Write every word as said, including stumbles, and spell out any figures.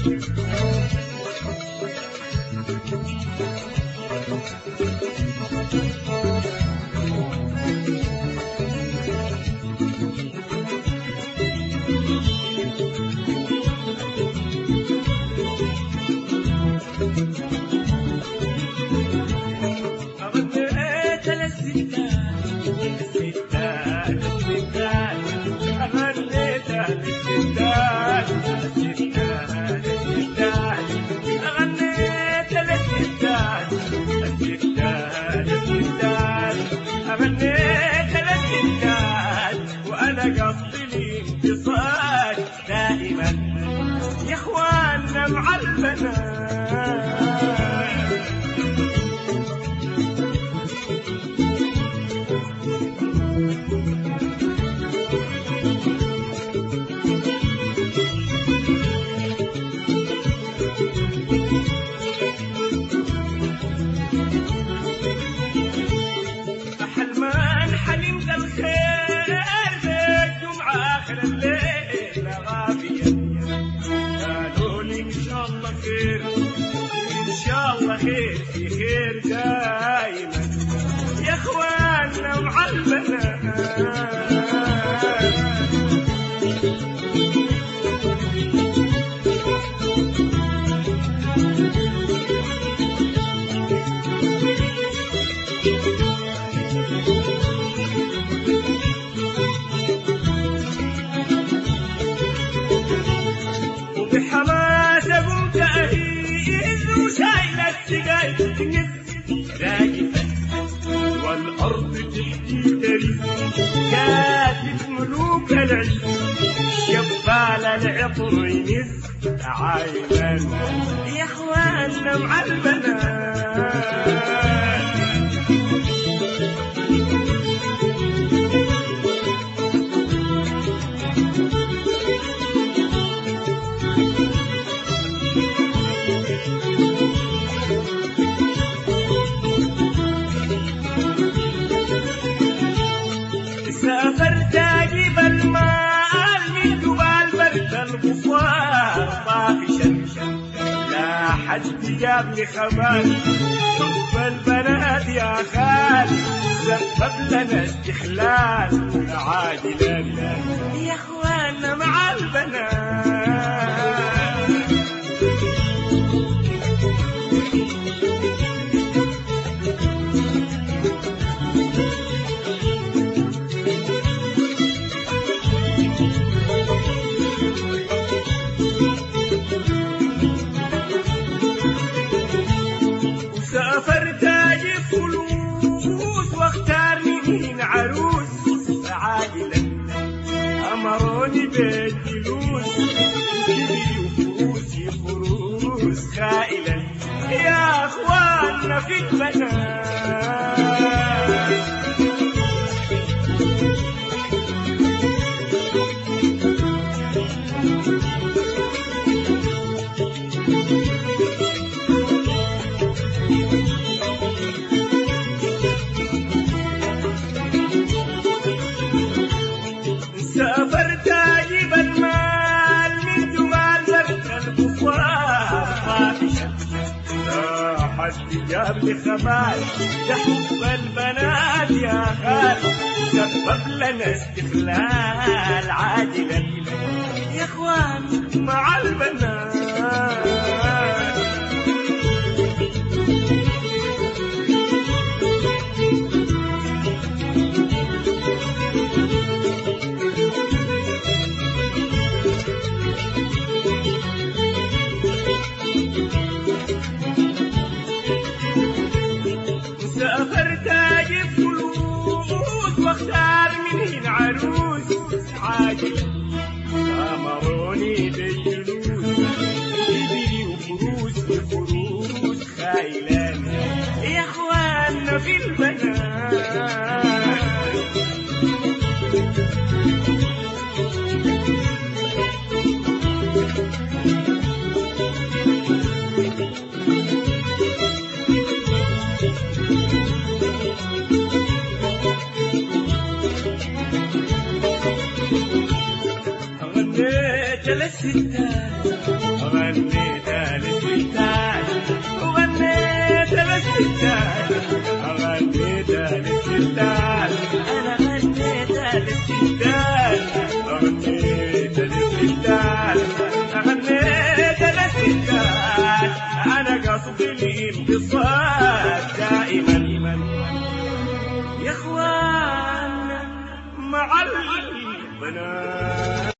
قصدي الانتصار دائما يا اخواننا مع البنات. حلمان حلمت الخير آخر الليل غافية قالوا لي إن شاء الله خير إن شاء الله خير في خير دايما يا إخواننا مع البنات. بحماسة قمت أهيز وشايلة السقاية راجفة والأرض تحتي تريد كاتب ملوك العز شبال العطر ينز عايما يا إخواننا مع البنات. سافرت اجيب المال من جبال برد الغفار طافشا لا حد جاب لي خبر حب البنات يا خالي سبب لنا استخلال عاجلا يا اخواننا مع البنات. سافرت اجيب فلوس واختار مين عروس عاجلا امروني بالجلوس وكبري وفروسي فروس خائلا يا اخواننا في البنات. سافرت اجيب المال من جمال برد الكفار طافشا لا حد جاب لي خبال تحب البنات يا خال سبب لنا استخلال عاجلا يا اخوان مع البنات. سافرت اجيب فلوس واختار منهن عروس عاجلا امروني بالجلوس كبري وفروس وفروس خايلان يا اخواننا في البنات. غنيت للستات غنيت للستات وغنيت للستات غنيت للستات أنا غنيت للستات غنيت للستات غنيت للستات أنا قصدي الانتصار دائما يا اخوان مع البنات